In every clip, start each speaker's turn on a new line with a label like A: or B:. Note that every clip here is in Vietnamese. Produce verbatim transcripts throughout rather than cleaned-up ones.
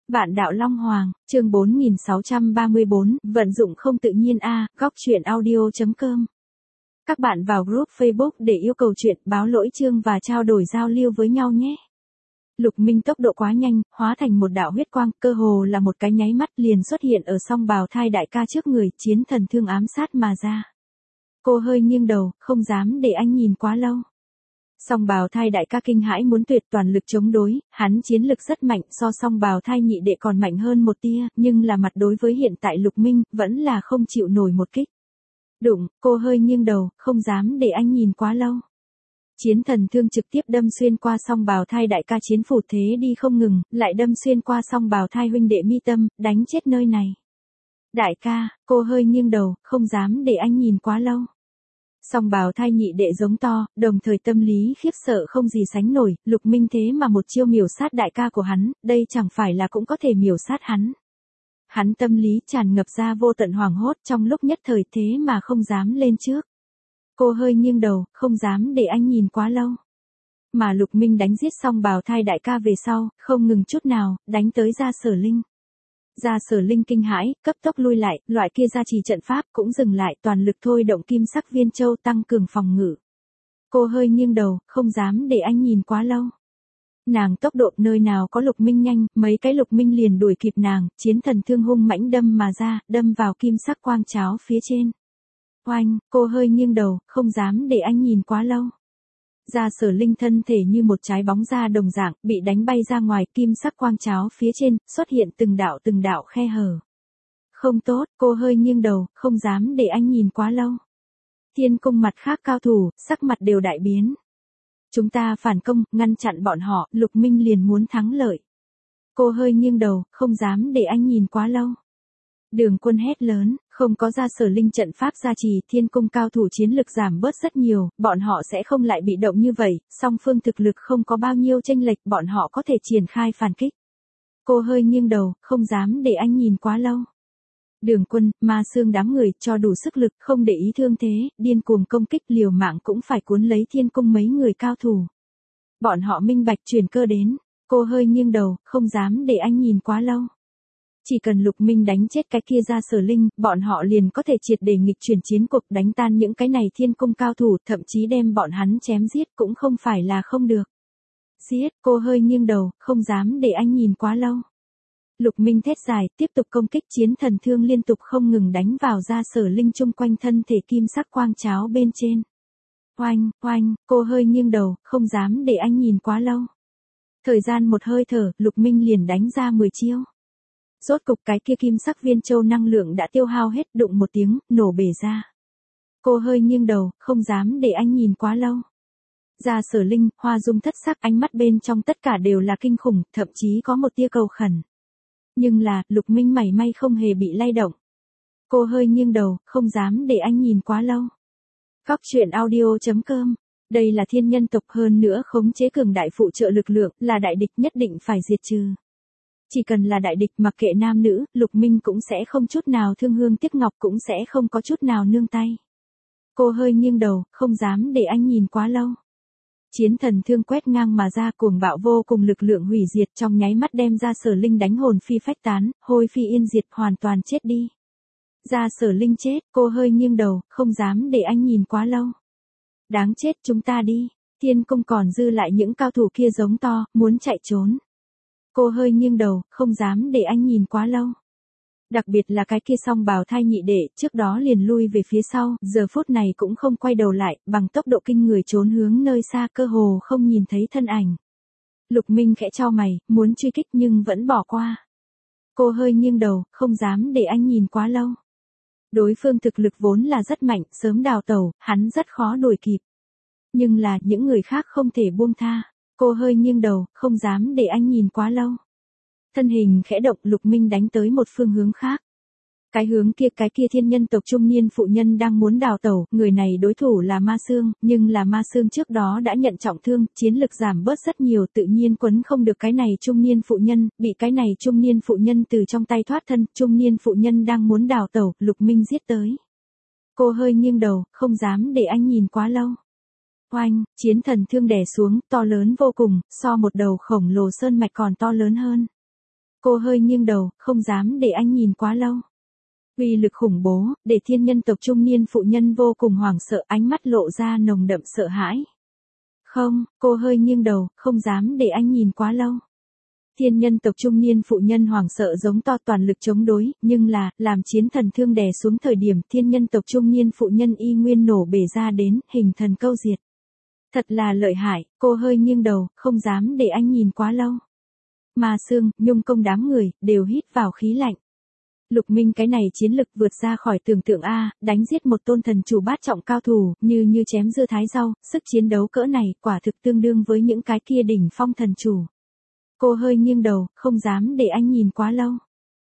A: Vạn đạo Long Hoàng, chương bốn nghìn sáu trăm ba mươi bốn, vận dụng không tự nhiên a, góc truyện audio chấm com. Các bạn vào group Facebook để yêu cầu chuyện, báo lỗi chương và trao đổi giao lưu với nhau nhé. Lục Minh tốc độ quá nhanh, hóa thành một đạo huyết quang, cơ hồ là một cái nháy mắt liền xuất hiện ở song bào thai đại ca trước người, chiến thần thương ám sát mà ra. Cô hơi nghiêng đầu, không dám để anh nhìn quá lâu. Song bào thai đại ca kinh hãi muốn tuyệt, toàn lực chống đối, hắn chiến lực rất mạnh, so song bào thai nhị đệ còn mạnh hơn một tia, nhưng là mặt đối với hiện tại Lục Minh, vẫn là không chịu nổi một kích. Đụng, cô hơi nghiêng đầu, không dám để anh nhìn quá lâu. Chiến thần thương trực tiếp đâm xuyên qua song bào thai đại ca chiến phủ thế đi không ngừng, lại đâm xuyên qua song bào thai huynh đệ mi tâm, đánh chết nơi này. Đại ca, cô hơi nghiêng đầu, không dám để anh nhìn quá lâu. Song bào thai nhị đệ giống to, đồng thời tâm lý khiếp sợ không gì sánh nổi, Lục Minh thế mà một chiêu miểu sát đại ca của hắn, đây chẳng phải là cũng có thể miểu sát hắn. Hắn tâm lý tràn ngập ra vô tận hoảng hốt trong lúc nhất thời thế mà không dám lên trước. Cô hơi nghiêng đầu, không dám để anh nhìn quá lâu. Mà Lục Minh đánh giết xong bào thai đại ca về sau, không ngừng chút nào, đánh tới Gia Sở Linh. Gia Sở Linh kinh hãi, cấp tốc lui lại, loại kia gia trì trận pháp cũng dừng lại, toàn lực thôi động kim sắc viên châu tăng cường phòng ngự. Cô hơi nghiêng đầu, không dám để anh nhìn quá lâu. Nàng tốc độ nơi nào có Lục Minh nhanh, mấy cái Lục Minh liền đuổi kịp nàng, chiến thần thương hung mãnh đâm mà ra, đâm vào kim sắc quang cháo phía trên. Oanh, cô hơi nghiêng đầu, không dám để anh nhìn quá lâu. Gia Sở Linh thân thể như một trái bóng da đồng dạng, bị đánh bay ra ngoài, kim sắc quang cháo phía trên, xuất hiện từng đạo từng đạo khe hở. Không tốt, cô hơi nghiêng đầu, không dám để anh nhìn quá lâu. Thiên cung mặt khác cao thủ, sắc mặt đều đại biến. Chúng ta phản công, ngăn chặn bọn họ, Lục Minh liền muốn thắng lợi. Cô hơi nghiêng đầu, không dám để anh nhìn quá lâu. Đường Quân hét lớn, không có Gia Sở Linh trận pháp gia trì, thiên cung cao thủ chiến lực giảm bớt rất nhiều, bọn họ sẽ không lại bị động như vậy, song phương thực lực không có bao nhiêu chênh lệch, bọn họ có thể triển khai phản kích. Cô hơi nghiêng đầu, không dám để anh nhìn quá lâu. Đường Quân, Ma Xương đám người cho đủ sức lực, không để ý thương thế, điên cuồng công kích, liều mạng cũng phải cuốn lấy thiên cung mấy người cao thủ. Bọn họ minh bạch chuyển cơ đến, cô hơi nghiêng đầu, không dám để anh nhìn quá lâu. Chỉ cần Lục Minh đánh chết cái kia Gia Sở Linh, bọn họ liền có thể triệt để nghịch chuyển chiến cuộc, đánh tan những cái này thiên cung cao thủ, thậm chí đem bọn hắn chém giết cũng không phải là không được. Giết, cô hơi nghiêng đầu, không dám để anh nhìn quá lâu. Lục Minh thét dài, tiếp tục công kích, chiến thần thương liên tục không ngừng đánh vào Gia Sở Linh chung quanh thân thể kim sắc quang cháo bên trên. Oanh, oanh, cô hơi nghiêng đầu, không dám để anh nhìn quá lâu. Thời gian một hơi thở, Lục Minh liền đánh ra mười chiêu. Rốt cục cái kia kim sắc viên châu năng lượng đã tiêu hao hết, đụng một tiếng, nổ bể ra. Cô hơi nghiêng đầu, không dám để anh nhìn quá lâu. Gia Sở Linh, hoa dung thất sắc, ánh mắt bên trong tất cả đều là kinh khủng, thậm chí có một tia cầu khẩn. Nhưng là, Lục Minh mảy may không hề bị lay động. Cô hơi nghiêng đầu, không dám để anh nhìn quá lâu. Góc truyện audio chấm com. Đây là thiên nhân tộc, hơn nữa khống chế cường đại phụ trợ lực lượng, là đại địch nhất định phải diệt trừ. Chỉ cần là đại địch, mặc kệ nam nữ, Lục Minh cũng sẽ không chút nào thương hương tiếc ngọc, cũng sẽ không có chút nào nương tay. Cô hơi nghiêng đầu, không dám để anh nhìn quá lâu. Chiến thần thương quét ngang mà ra, cuồng bạo vô cùng lực lượng hủy diệt, trong nháy mắt đem Gia Sở Linh đánh hồn phi phách tán, hôi phi yên diệt, hoàn toàn chết đi. Gia Sở Linh chết, cô hơi nghiêng đầu, không dám để anh nhìn quá lâu. Đáng chết, chúng ta đi. Thiên cung còn dư lại những cao thủ kia giống to, muốn chạy trốn. Cô hơi nghiêng đầu, không dám để anh nhìn quá lâu. Đặc biệt là cái kia song bào thai nhị đệ, trước đó liền lui về phía sau, giờ phút này cũng không quay đầu lại, bằng tốc độ kinh người trốn hướng nơi xa, cơ hồ không nhìn thấy thân ảnh. Lục Minh khẽ chau mày, muốn truy kích nhưng vẫn bỏ qua. Cô hơi nghiêng đầu, không dám để anh nhìn quá lâu. Đối phương thực lực vốn là rất mạnh, sớm đào tẩu, hắn rất khó đuổi kịp. Nhưng là, những người khác không thể buông tha. Cô hơi nghiêng đầu, không dám để anh nhìn quá lâu. Thân hình khẽ động, Lục Minh đánh tới một phương hướng khác. Cái hướng kia, cái kia thiên nhân tộc trung niên phụ nhân đang muốn đào tẩu, người này đối thủ là Ma Xương, nhưng là Ma Xương trước đó đã nhận trọng thương, chiến lực giảm bớt rất nhiều, tự nhiên quấn không được cái này trung niên phụ nhân, bị cái này trung niên phụ nhân từ trong tay thoát thân, trung niên phụ nhân đang muốn đào tẩu, Lục Minh giết tới. Cô hơi nghiêng đầu, không dám để anh nhìn quá lâu. Oanh, chiến thần thương đè xuống, to lớn vô cùng, so một đầu khổng lồ sơn mạch còn to lớn hơn. Cô hơi nghiêng đầu, không dám để anh nhìn quá lâu. Uy lực khủng bố, để thiên nhân tộc trung niên phụ nhân vô cùng hoảng sợ, ánh mắt lộ ra nồng đậm sợ hãi. Không, cô hơi nghiêng đầu, không dám để anh nhìn quá lâu. Thiên nhân tộc trung niên phụ nhân hoảng sợ giống to toàn lực chống đối, nhưng là, làm chiến thần thương đè xuống thời điểm thiên nhân tộc trung niên phụ nhân y nguyên nổ bể ra đến, hình thần câu diệt. Thật là lợi hại, cô hơi nghiêng đầu, không dám để anh nhìn quá lâu. Ma Xương, Nhung Công đám người, đều hít vào khí lạnh. Lục Minh cái này chiến lực vượt ra khỏi tưởng tượng A, đánh giết một tôn thần chủ bát trọng cao thủ, như như chém dưa thái rau, sức chiến đấu cỡ này, quả thực tương đương với những cái kia đỉnh phong thần chủ. Cô hơi nghiêng đầu, không dám để anh nhìn quá lâu.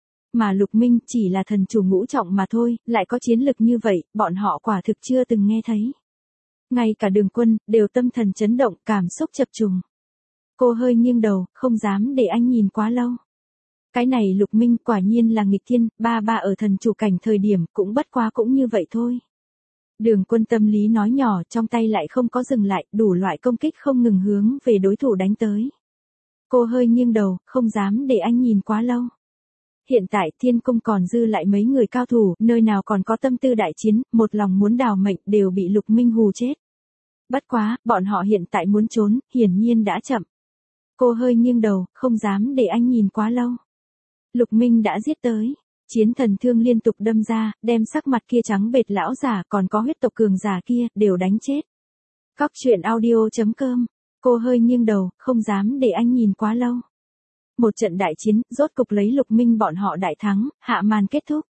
A: Mà Lục Minh chỉ là thần chủ ngũ trọng mà thôi, lại có chiến lực như vậy, bọn họ quả thực chưa từng nghe thấy. Ngay cả Đường Quân, đều tâm thần chấn động, cảm xúc chập trùng. Cô hơi nghiêng đầu, không dám để anh nhìn quá lâu. Cái này Lục Minh quả nhiên là nghịch thiên, ba ba ở thần chủ cảnh thời điểm cũng bất quá cũng như vậy thôi. Đường Quân tâm lý nói nhỏ, trong tay lại không có dừng lại, đủ loại công kích không ngừng hướng về đối thủ đánh tới. Cô hơi nghiêng đầu, không dám để anh nhìn quá lâu. Hiện tại thiên cung còn dư lại mấy người cao thủ, nơi nào còn có tâm tư đại chiến, một lòng muốn đào mệnh đều bị Lục Minh hù chết. Bất quá, bọn họ hiện tại muốn trốn, hiển nhiên đã chậm. Cô hơi nghiêng đầu, không dám để anh nhìn quá lâu. Lục Minh đã giết tới. Chiến thần thương liên tục đâm ra, đem sắc mặt kia trắng bệch lão giả còn có huyết tộc cường giả kia, đều đánh chết. Cóc truyện audio chấm com. Cô hơi nghiêng đầu, không dám để anh nhìn quá lâu. Một trận đại chiến, rốt cục lấy Lục Minh bọn họ đại thắng, hạ màn kết thúc.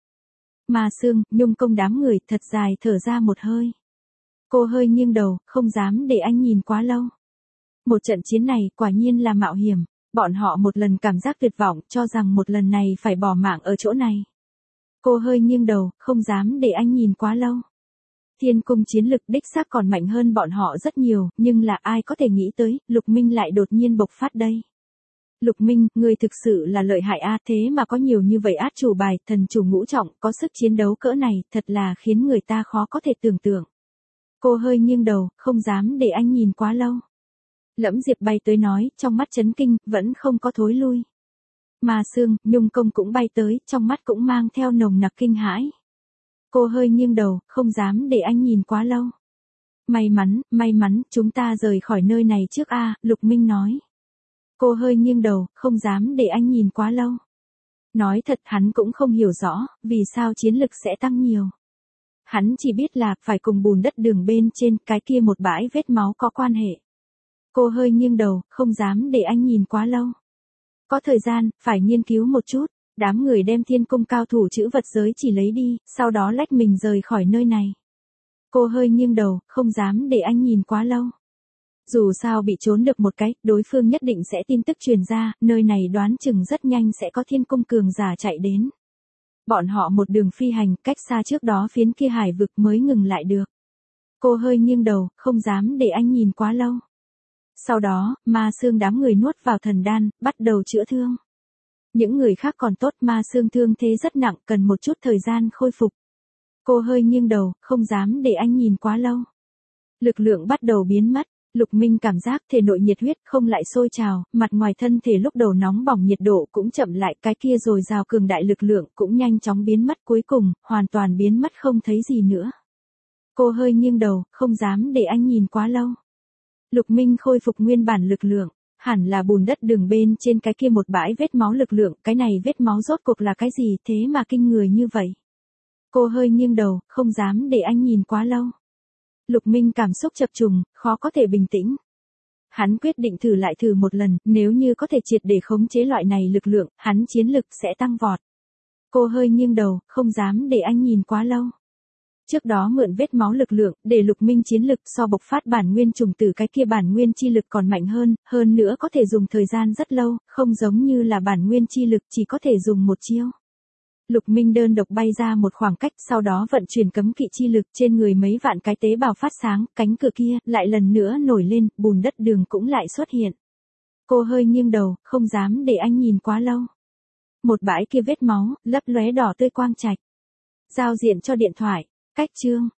A: Ma Xương, Nhung Công đám người, thật dài thở ra một hơi. Cô hơi nghiêng đầu, không dám để anh nhìn quá lâu. Một trận chiến này, quả nhiên là mạo hiểm. Bọn họ một lần cảm giác tuyệt vọng, cho rằng một lần này phải bỏ mạng ở chỗ này. Cô hơi nghiêng đầu, không dám để anh nhìn quá lâu. Thiên cung chiến lực đích xác còn mạnh hơn bọn họ rất nhiều, nhưng là ai có thể nghĩ tới, Lục Minh lại đột nhiên bộc phát đây. Lục Minh, người thực sự là lợi hại a, thế mà có nhiều như vậy át chủ bài, thần chủ ngũ trọng, có sức chiến đấu cỡ này, thật là khiến người ta khó có thể tưởng tượng. Cô hơi nghiêng đầu, không dám để anh nhìn quá lâu. Lẫm Diệp bay tới nói, trong mắt chấn kinh, vẫn không có thối lui. Ma Xương, Nhung Công cũng bay tới, trong mắt cũng mang theo nồng nặc kinh hãi. Cô hơi nghiêng đầu, không dám để anh nhìn quá lâu. May mắn, may mắn, chúng ta rời khỏi nơi này trước a, Lục Minh nói. Cô hơi nghiêng đầu, không dám để anh nhìn quá lâu. Nói thật hắn cũng không hiểu rõ, vì sao chiến lực sẽ tăng nhiều. Hắn chỉ biết là, phải cùng bùn đất đường bên trên, cái kia một bãi vết máu có quan hệ. Cô hơi nghiêng đầu, không dám để anh nhìn quá lâu. Có thời gian, phải nghiên cứu một chút. Đám người đem thiên cung cao thủ chữ vật giới chỉ lấy đi, sau đó lách mình rời khỏi nơi này. Cô hơi nghiêng đầu, không dám để anh nhìn quá lâu. Dù sao bị trốn được một cái, đối phương nhất định sẽ tin tức truyền ra, nơi này đoán chừng rất nhanh sẽ có thiên cung cường giả chạy đến. Bọn họ một đường phi hành, cách xa trước đó phiến kia hải vực mới ngừng lại được. Cô hơi nghiêng đầu, không dám để anh nhìn quá lâu. Sau đó, Ma Xương đám người nuốt vào thần đan, bắt đầu chữa thương. Những người khác còn tốt, Ma Xương thương thế rất nặng, cần một chút thời gian khôi phục. Cô hơi nghiêng đầu, không dám để anh nhìn quá lâu. Lực lượng bắt đầu biến mất, Lục Minh cảm giác thể nội nhiệt huyết không lại sôi trào, mặt ngoài thân thể lúc đầu nóng bỏng nhiệt độ cũng chậm lại, cái kia rồi rào cường đại lực lượng cũng nhanh chóng biến mất, cuối cùng, hoàn toàn biến mất không thấy gì nữa. Cô hơi nghiêng đầu, không dám để anh nhìn quá lâu. Lục Minh khôi phục nguyên bản lực lượng, hẳn là bùn đất đường bên trên cái kia một bãi vết máu lực lượng, cái này vết máu rốt cuộc là cái gì thế mà kinh người như vậy. Cô hơi nghiêng đầu, không dám để anh nhìn quá lâu. Lục Minh cảm xúc chập trùng, khó có thể bình tĩnh. Hắn quyết định thử lại thử một lần, nếu như có thể triệt để khống chế loại này lực lượng, hắn chiến lực sẽ tăng vọt. Cô hơi nghiêng đầu, không dám để anh nhìn quá lâu. Trước đó mượn vết máu lực lượng, để Lục Minh chiến lực so bộc phát bản nguyên trùng tử cái kia bản nguyên chi lực còn mạnh hơn, hơn nữa có thể dùng thời gian rất lâu, không giống như là bản nguyên chi lực chỉ có thể dùng một chiêu. Lục Minh đơn độc bay ra một khoảng cách, sau đó vận chuyển cấm kỵ chi lực trên người mấy vạn cái tế bào phát sáng, cánh cửa kia lại lần nữa nổi lên, bùn đất đường cũng lại xuất hiện. Cô hơi nghiêng đầu, không dám để anh nhìn quá lâu. Một bãi kia vết máu, lấp lóe đỏ tươi quang trạch. Giao diện cho điện thoại, cách chương.